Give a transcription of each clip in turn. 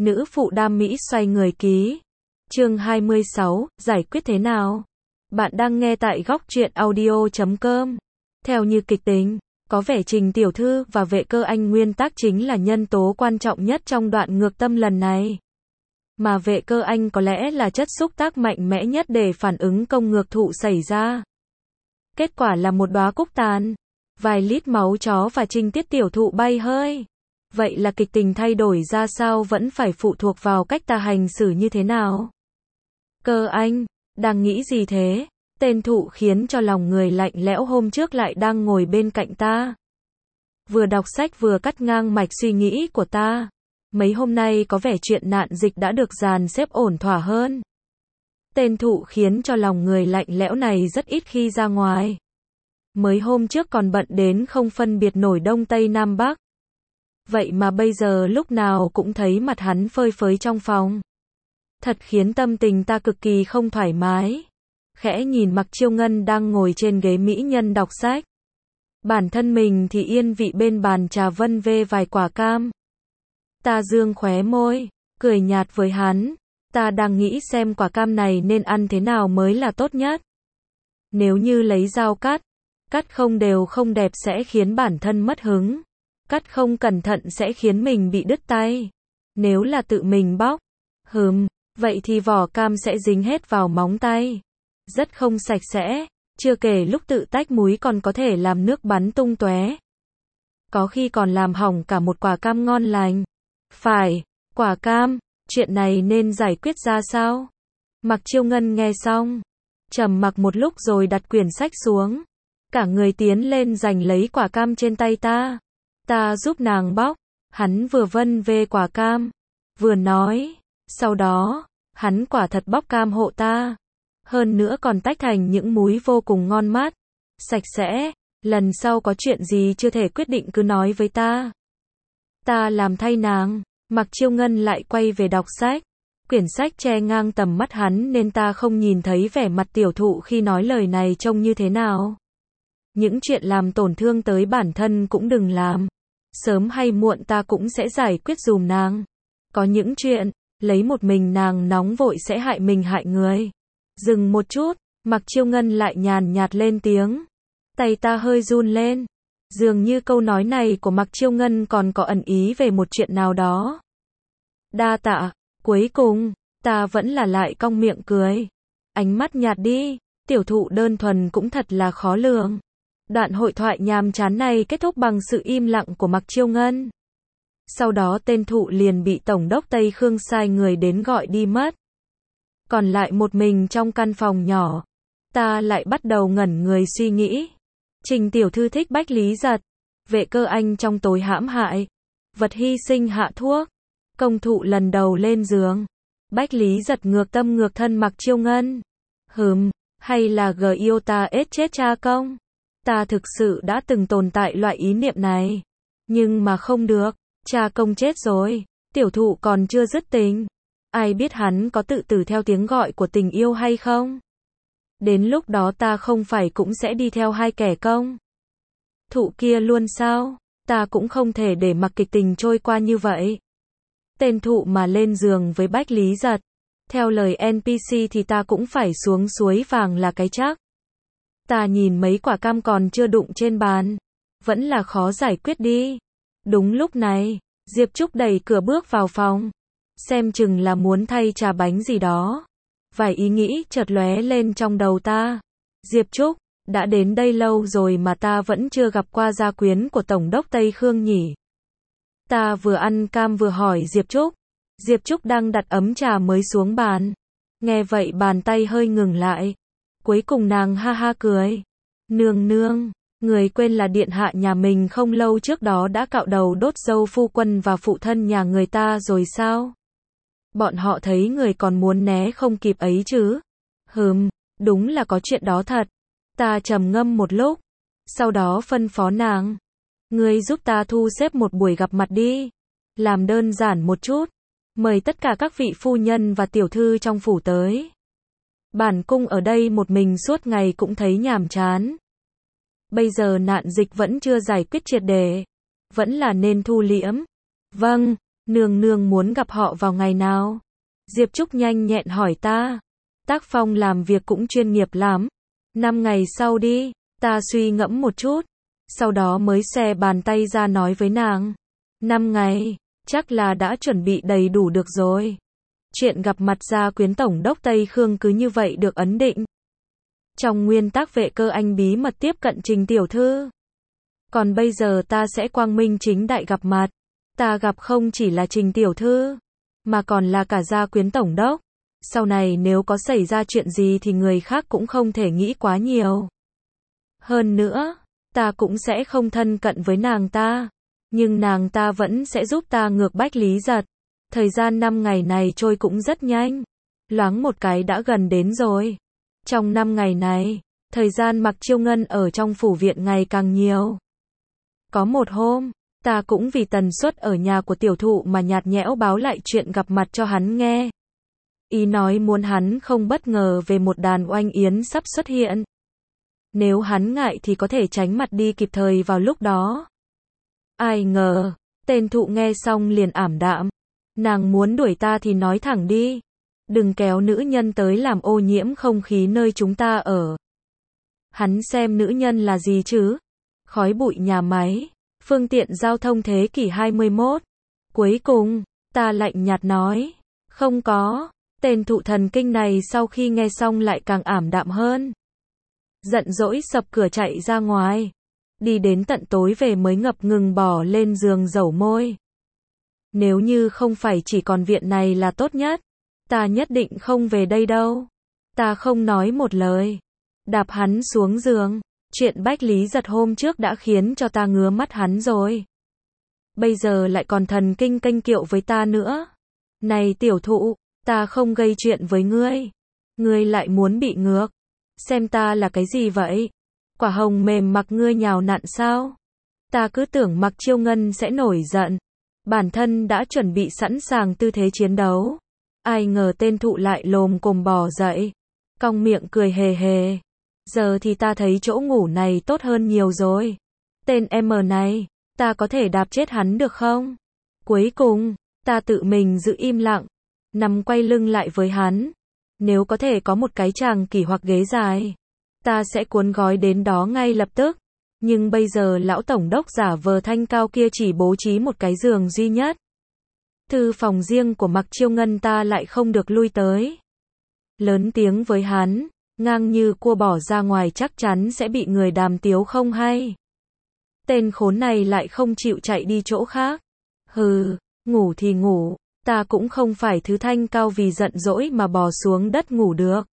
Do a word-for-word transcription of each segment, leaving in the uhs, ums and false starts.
Nữ phụ đam mỹ xoay người ký. Chương hai mươi sáu, giải quyết thế nào? Bạn đang nghe tại góc truyện audio chấm com. Theo như kịch tính, có vẻ Trình tiểu thư và Vệ Cơ Anh nguyên tắc chính là nhân tố quan trọng nhất trong đoạn ngược tâm lần này. Mà Vệ Cơ Anh có lẽ là chất xúc tác mạnh mẽ nhất để phản ứng công ngược thụ xảy ra. Kết quả là một đóa cúc tàn, vài lít máu chó và Trình tiết tiểu thụ bay hơi. Vậy là kịch tình thay đổi ra sao vẫn phải phụ thuộc vào cách ta hành xử như thế nào. Cơ Anh, đang nghĩ gì thế? Tên thụ khiến cho lòng người lạnh lẽo hôm trước lại đang ngồi bên cạnh ta. Vừa đọc sách vừa cắt ngang mạch suy nghĩ của ta. Mấy hôm nay có vẻ chuyện nạn dịch đã được dàn xếp ổn thỏa hơn. Tên thụ khiến cho lòng người lạnh lẽo này rất ít khi ra ngoài. Mới hôm trước còn bận đến không phân biệt nổi Đông Tây Nam Bắc. Vậy mà bây giờ lúc nào cũng thấy mặt hắn phơi phới trong phòng. Thật khiến tâm tình ta cực kỳ không thoải mái. Khẽ nhìn Mạc Chiêu Ngân đang ngồi trên ghế mỹ nhân đọc sách. Bản thân mình thì yên vị bên bàn trà vân vê vài quả cam. Ta dương khóe môi, cười nhạt với hắn. Ta đang nghĩ xem quả cam này nên ăn thế nào mới là tốt nhất. Nếu như lấy dao cắt, cắt không đều không đẹp sẽ khiến bản thân mất hứng. Cắt không cẩn thận sẽ khiến mình bị đứt tay. Nếu là tự mình bóc, hừm, vậy thì vỏ cam sẽ dính hết vào móng tay. Rất không sạch sẽ, chưa kể lúc tự tách múi còn có thể làm nước bắn tung tóe. Có khi còn làm hỏng cả một quả cam ngon lành. Phải, quả cam, chuyện này nên giải quyết ra sao? Mạc Chiêu Ngân nghe xong, trầm mặc một lúc rồi đặt quyển sách xuống. Cả người tiến lên giành lấy quả cam trên tay ta. Ta giúp nàng bóc, hắn vừa vân về quả cam, vừa nói, sau đó, hắn quả thật bóc cam hộ ta. Hơn nữa còn tách thành những múi vô cùng ngon mát, sạch sẽ, lần sau có chuyện gì chưa thể quyết định cứ nói với ta. Ta làm thay nàng. Mạc Chiêu Ngân lại quay về đọc sách. Quyển sách che ngang tầm mắt hắn nên ta không nhìn thấy vẻ mặt tiểu thụ khi nói lời này trông như thế nào. Những chuyện làm tổn thương tới bản thân cũng đừng làm. Sớm hay muộn ta cũng sẽ giải quyết dùm nàng. Có những chuyện, lấy một mình nàng nóng vội sẽ hại mình hại người. Dừng một chút, Mạc Chiêu Ngân lại nhàn nhạt lên tiếng. Tay ta hơi run lên. Dường như câu nói này của Mạc Chiêu Ngân còn có ẩn ý về một chuyện nào đó. Đa tạ, cuối cùng, ta vẫn là lại cong miệng cười. Ánh mắt nhạt đi, tiểu thụ đơn thuần cũng thật là khó lường. Đoạn hội thoại nhàm chán này kết thúc bằng sự im lặng của Mạc Chiêu Ngân. Sau đó tên thụ liền bị Tổng đốc Tây Khương sai người đến gọi đi mất. Còn lại một mình trong căn phòng nhỏ, ta lại bắt đầu ngẩn người suy nghĩ. Trình tiểu thư thích Bách Lý Giật, Vệ Cơ Anh trong tối hãm hại, vật hy sinh hạ thuốc, công thụ lần đầu lên giường, Bách Lý Giật ngược tâm ngược thân Mạc Chiêu Ngân. Hừm, hay là g yêu ta ết chết cha công? Ta thực sự đã từng tồn tại loại ý niệm này. Nhưng mà không được, cha công chết rồi, tiểu thụ còn chưa dứt tình. Ai biết hắn có tự tử theo tiếng gọi của tình yêu hay không? Đến lúc đó ta không phải cũng sẽ đi theo hai kẻ công thụ kia luôn sao? Ta cũng không thể để mặc kịch tình trôi qua như vậy. Tên thụ mà lên giường với Bách Lý Giật, theo lời en pê xê thì ta cũng phải xuống suối vàng là cái chắc. Ta nhìn mấy quả cam còn chưa đụng trên bàn, vẫn là khó giải quyết đi. Đúng lúc này, Diệp Trúc đẩy cửa bước vào phòng, xem chừng là muốn thay trà bánh gì đó. Vài ý nghĩ chợt lóe lên trong đầu ta. Diệp Trúc, đã đến đây lâu rồi mà ta vẫn chưa gặp qua gia quyến của Tổng đốc Tây Khương nhỉ? Ta vừa ăn cam vừa hỏi Diệp Trúc. Diệp Trúc đang đặt ấm trà mới xuống bàn. Nghe vậy bàn tay hơi ngừng lại. Cuối cùng nàng ha ha cười. Nương nương, người quên là điện hạ nhà mình không lâu trước đó đã cạo đầu đốt dâu phu quân và phụ thân nhà người ta rồi sao? Bọn họ thấy người còn muốn né không kịp ấy chứ. Hừm, đúng là có chuyện đó thật. Ta trầm ngâm một lúc, sau đó phân phó nàng. Ngươi giúp ta thu xếp một buổi gặp mặt đi. Làm đơn giản một chút. Mời tất cả các vị phu nhân và tiểu thư trong phủ tới. Bản cung ở đây một mình suốt ngày cũng thấy nhàm chán. Bây giờ nạn dịch vẫn chưa giải quyết triệt để. Vẫn là nên thu liễm. Vâng, Nương nương muốn gặp họ vào ngày nào? Diệp Trúc nhanh nhẹn hỏi ta. Tác phong làm việc cũng chuyên nghiệp lắm. Năm ngày sau đi, ta suy ngẫm một chút. Sau đó mới xòe bàn tay ra nói với nàng. Năm ngày, chắc là đã chuẩn bị đầy đủ được rồi. Chuyện gặp mặt gia quyến tổng đốc Tây Khương cứ như vậy được ấn định. Trong nguyên tắc Vệ Cơ Anh bí mật tiếp cận Trình tiểu thư. Còn bây giờ ta sẽ quang minh chính đại gặp mặt. Ta gặp không chỉ là Trình tiểu thư, mà còn là cả gia quyến tổng đốc. Sau này nếu có xảy ra chuyện gì thì người khác cũng không thể nghĩ quá nhiều. Hơn nữa, ta cũng sẽ không thân cận với nàng ta. Nhưng nàng ta vẫn sẽ giúp ta ngược Bách Lý Giật. Thời gian năm ngày này trôi cũng rất nhanh. Loáng một cái đã gần đến rồi. Trong năm ngày này, thời gian Mặc Chiêu Ngân ở trong phủ viện ngày càng nhiều. Có một hôm, ta cũng vì tần suất ở nhà của tiểu thụ mà nhạt nhẽo báo lại chuyện gặp mặt cho hắn nghe. Ý nói muốn hắn không bất ngờ về một đàn oanh yến sắp xuất hiện. Nếu hắn ngại thì có thể tránh mặt đi kịp thời vào lúc đó. Ai ngờ, tên thụ nghe xong liền ảm đạm. Nàng muốn đuổi ta thì nói thẳng đi. Đừng kéo nữ nhân tới làm ô nhiễm không khí nơi chúng ta ở. Hắn xem nữ nhân là gì chứ? Khói bụi nhà máy, phương tiện giao thông thế kỷ hai mươi mốt. Cuối cùng, ta lạnh nhạt nói. Không có. Tên thụ thần kinh này sau khi nghe xong lại càng ảm đạm hơn. Giận dỗi sập cửa chạy ra ngoài. Đi đến tận tối về mới ngập ngừng bỏ lên giường dẩu môi. Nếu như không phải chỉ còn viện này là tốt nhất, ta nhất định không về đây đâu. Ta không nói một lời. Đạp hắn xuống giường. Chuyện Bách Lý Giật hôm trước đã khiến cho ta ngứa mắt hắn rồi. Bây giờ lại còn thần kinh kênh kiệu với ta nữa. Này tiểu thụ, ta không gây chuyện với ngươi. Ngươi lại muốn bị ngược. Xem ta là cái gì vậy? Quả hồng mềm mặc ngươi nhào nặn sao? Ta cứ tưởng Mặc Chiêu Ngân sẽ nổi giận. Bản thân đã chuẩn bị sẵn sàng tư thế chiến đấu. Ai ngờ tên thụ lại lồm cồm bò dậy. Cong miệng cười hề hề. Giờ thì ta thấy chỗ ngủ này tốt hơn nhiều rồi. Tên em này, ta có thể đạp chết hắn được không? Cuối cùng, ta tự mình giữ im lặng. Nằm quay lưng lại với hắn. Nếu có thể có một cái tràng kỷ hoặc ghế dài, ta sẽ cuốn gói đến đó ngay lập tức. Nhưng bây giờ lão tổng đốc giả vờ thanh cao kia chỉ bố trí một cái giường duy nhất. Thư phòng riêng của Mặc Chiêu Ngân ta lại không được lui tới. Lớn tiếng với hắn, ngang như cua bỏ ra ngoài chắc chắn sẽ bị người đàm tiếu không hay. Tên khốn này lại không chịu chạy đi chỗ khác. Hừ, ngủ thì ngủ, ta cũng không phải thứ thanh cao vì giận dỗi mà bò xuống đất ngủ được.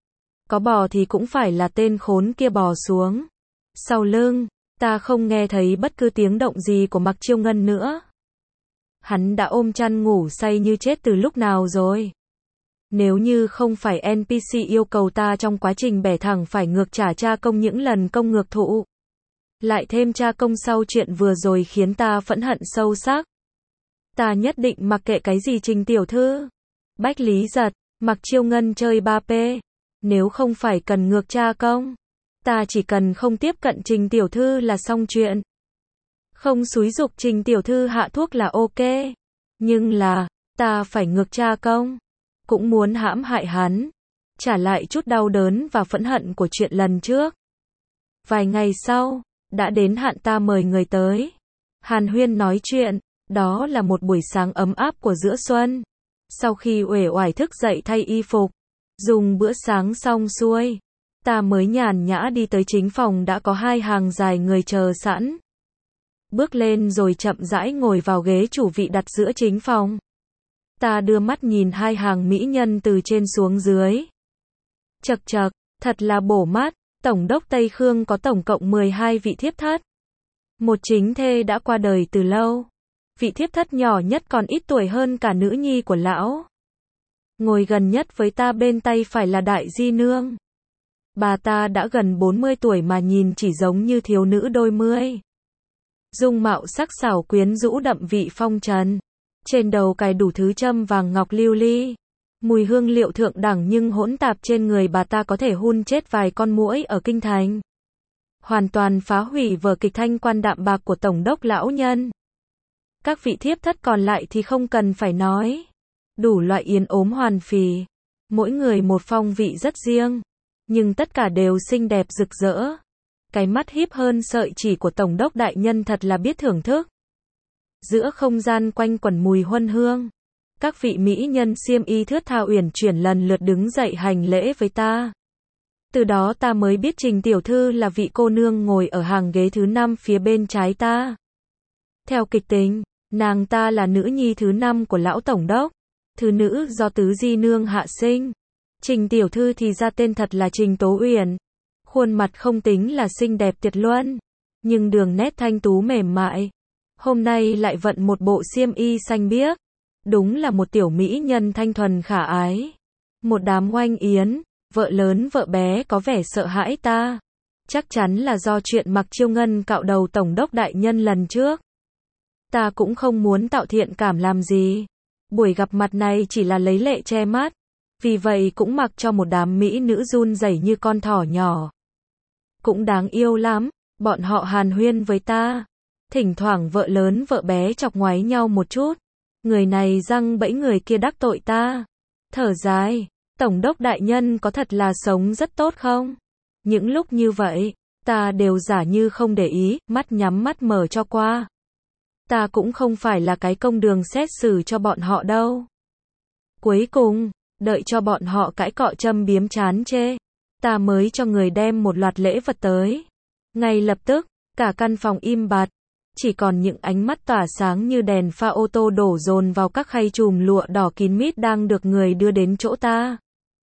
Có bò thì cũng phải là tên khốn kia bò xuống. Sau lưng, ta không nghe thấy bất cứ tiếng động gì của Mặc Chiêu Ngân nữa. Hắn đã ôm chăn ngủ say như chết từ lúc nào rồi. Nếu như không phải en pê xê yêu cầu ta trong quá trình bẻ thẳng phải ngược trả tra công những lần công ngược thụ. Lại thêm tra công sau chuyện vừa rồi khiến ta phẫn hận sâu sắc. Ta nhất định mặc kệ cái gì Trình tiểu thư. Bách Lý Giật, Mặc Chiêu Ngân chơi ba pê. Nếu không phải cần ngược tra công, ta chỉ cần không tiếp cận Trình tiểu thư là xong chuyện. Không xúi giục Trình tiểu thư hạ thuốc là ok. Nhưng là, ta phải ngược tra công. Cũng muốn hãm hại hắn. Trả lại chút đau đớn và phẫn hận của chuyện lần trước. Vài ngày sau, đã đến hạn ta mời người tới. Hàn huyên nói chuyện. Đó là một buổi sáng ấm áp của giữa xuân. Sau khi uể oải thức dậy thay y phục, dùng bữa sáng xong xuôi, ta mới nhàn nhã đi tới chính phòng đã có hai hàng dài người chờ sẵn. Bước lên rồi chậm rãi ngồi vào ghế chủ vị đặt giữa chính phòng. Ta đưa mắt nhìn hai hàng mỹ nhân từ trên xuống dưới. Chậc chậc, thật là bổ mắt, tổng đốc Tây Khương có tổng cộng mười hai vị thiếp thất. Một chính thê đã qua đời từ lâu. Vị thiếp thất nhỏ nhất còn ít tuổi hơn cả nữ nhi của lão. Ngồi gần nhất với ta bên tay phải là Đại Di Nương. Bà ta đã gần bốn mươi tuổi mà nhìn chỉ giống như thiếu nữ đôi mươi. Dung mạo sắc sảo quyến rũ đậm vị phong trần. Trên đầu cài đủ thứ châm vàng ngọc lưu ly. Mùi hương liệu thượng đẳng nhưng hỗn tạp trên người bà ta có thể hun chết vài con muỗi ở kinh thành. Hoàn toàn phá hủy vở kịch thanh quan đạm bạc của tổng đốc lão nhân. Các vị thiếp thất còn lại thì không cần phải nói. Đủ loại yến ốm hoàn phì. Mỗi người một phong vị rất riêng. Nhưng tất cả đều xinh đẹp rực rỡ. Cái mắt híp hơn sợi chỉ của Tổng đốc đại nhân thật là biết thưởng thức. Giữa không gian quanh quẩn mùi huân hương. Các vị mỹ nhân xiêm y thướt tha uyển chuyển lần lượt đứng dậy hành lễ với ta. Từ đó ta mới biết Trình tiểu thư là vị cô nương ngồi ở hàng ghế thứ năm phía bên trái ta. Theo kịch tính, nàng ta là nữ nhi thứ năm của lão tổng đốc, thứ nữ do tứ di nương hạ sinh. Trình tiểu thư thì ra tên thật là Trình Tố Uyển. Khuôn mặt không tính là xinh đẹp tuyệt luân, nhưng đường nét thanh tú mềm mại. Hôm nay lại vận một bộ xiêm y xanh biếc. Đúng là một tiểu mỹ nhân thanh thuần khả ái. Một đám oanh yến, vợ lớn vợ bé có vẻ sợ hãi ta. Chắc chắn là do chuyện mặc chiêu ngân cạo đầu tổng đốc đại nhân lần trước. Ta cũng không muốn tạo thiện cảm làm gì. Buổi gặp mặt này chỉ là lấy lệ che mắt. Vì vậy cũng mặc cho một đám mỹ nữ run rẩy như con thỏ nhỏ. Cũng đáng yêu lắm, bọn họ hàn huyên với ta. Thỉnh thoảng vợ lớn vợ bé chọc ngoáy nhau một chút. Người này răng bẫy người kia đắc tội ta. Thở dài, tổng đốc đại nhân có thật là sống rất tốt không? Những lúc như vậy, ta đều giả như không để ý, mắt nhắm mắt mở cho qua. Ta cũng không phải là cái công đường xét xử cho bọn họ đâu. Cuối cùng, đợi cho bọn họ cãi cọ châm biếm chán chê, ta mới cho người đem một loạt lễ vật tới. Ngay lập tức, cả căn phòng im bặt. Chỉ còn những ánh mắt tỏa sáng như đèn pha ô tô đổ dồn vào các khay chùm lụa đỏ kín mít đang được người đưa đến chỗ ta.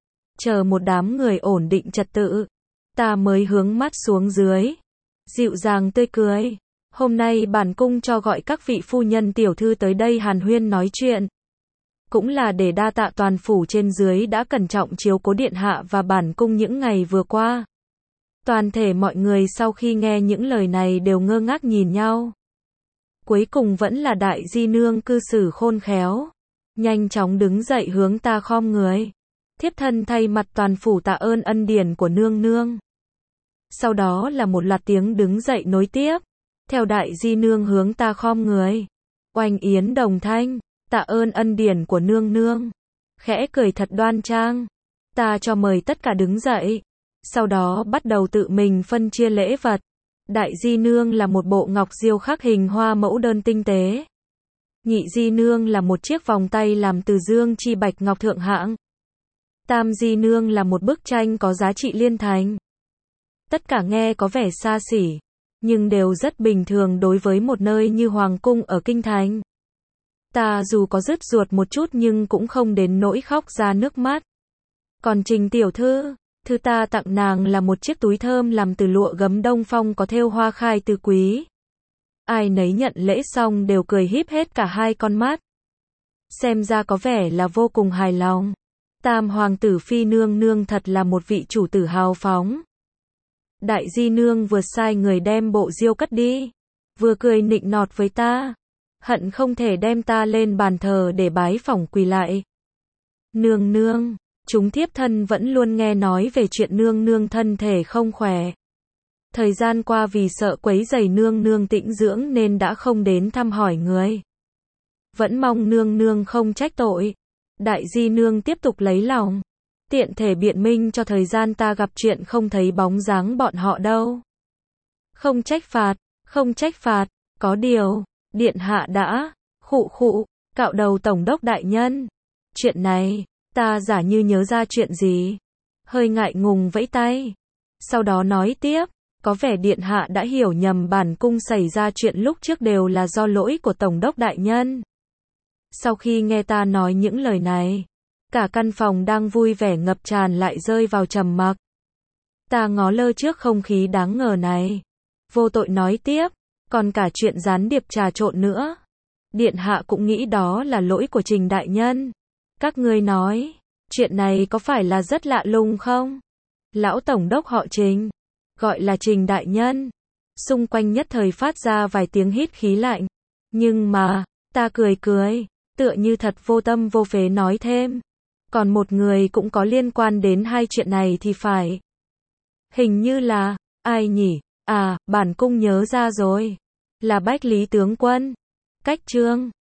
Chờ một đám người ổn định trật tự, ta mới hướng mắt xuống dưới. Dịu dàng tươi cười. Hôm nay bản cung cho gọi các vị phu nhân tiểu thư tới đây hàn huyên nói chuyện. Cũng là để đa tạ toàn phủ trên dưới đã cẩn trọng chiếu cố điện hạ và bản cung những ngày vừa qua. Toàn thể mọi người sau khi nghe những lời này đều ngơ ngác nhìn nhau. Cuối cùng vẫn là đại di nương cư xử khôn khéo. Nhanh chóng đứng dậy hướng ta khom người. Thiếp thân thay mặt toàn phủ tạ ơn ân điển của nương nương. Sau đó là một loạt tiếng đứng dậy nối tiếp. Theo đại di nương hướng ta khom người. Oanh yến đồng thanh, tạ ơn ân điển của nương nương. Khẽ cười thật đoan trang. Ta cho mời tất cả đứng dậy. Sau đó bắt đầu tự mình phân chia lễ vật. Đại di nương là một bộ ngọc diêu khắc hình hoa mẫu đơn tinh tế. Nhị di nương là một chiếc vòng tay làm từ dương chi bạch ngọc thượng hạng. Tam di nương là một bức tranh có giá trị liên thành. Tất cả nghe có vẻ xa xỉ, nhưng đều rất bình thường đối với một nơi như hoàng cung ở kinh thành. Ta dù có rứt ruột một chút nhưng cũng không đến nỗi khóc ra nước mắt. Còn Trình tiểu thư, thứ ta tặng nàng là một chiếc túi thơm làm từ lụa gấm Đông Phong có thêu hoa khai tứ quý. Ai nấy nhận lễ xong đều cười híp hết cả hai con mắt. Xem ra có vẻ là vô cùng hài lòng. Tam hoàng tử phi nương nương thật là một vị chủ tử hào phóng. Đại di nương vừa sai người đem bộ diêu cất đi, vừa cười nịnh nọt với ta, hận không thể đem ta lên bàn thờ để bái phỏng quỳ lại. Nương nương, chúng thiếp thân vẫn luôn nghe nói về chuyện nương nương thân thể không khỏe. Thời gian qua vì sợ quấy rầy nương nương tĩnh dưỡng nên đã không đến thăm hỏi người. Vẫn mong nương nương không trách tội. Đại di nương tiếp tục lấy lòng, tiện thể biện minh cho thời gian ta gặp chuyện không thấy bóng dáng bọn họ đâu. Không trách phạt, không trách phạt, có điều, điện hạ đã, khụ khụ, cạo đầu tổng đốc đại nhân. Chuyện này, ta giả như nhớ ra chuyện gì. Hơi ngại ngùng vẫy tay. Sau đó nói tiếp, có vẻ điện hạ đã hiểu nhầm bản cung xảy ra chuyện lúc trước đều là do lỗi của tổng đốc đại nhân. Sau khi nghe ta nói những lời này, cả căn phòng đang vui vẻ ngập tràn lại rơi vào trầm mặc. Ta ngó lơ trước không khí đáng ngờ này. Vô tội nói tiếp, còn cả chuyện gián điệp trà trộn nữa. Điện hạ cũng nghĩ đó là lỗi của Trình đại nhân. Các ngươi nói, chuyện này có phải là rất lạ lùng không? Lão tổng đốc họ Trình, gọi là Trình đại nhân. Xung quanh nhất thời phát ra vài tiếng hít khí lạnh. Nhưng mà, ta cười cười, tựa như thật vô tâm vô phế nói thêm. Còn một người cũng có liên quan đến hai chuyện này thì phải. Hình như là, ai nhỉ? À, bản cung nhớ ra rồi. Là Bách Lý tướng quân. cách chương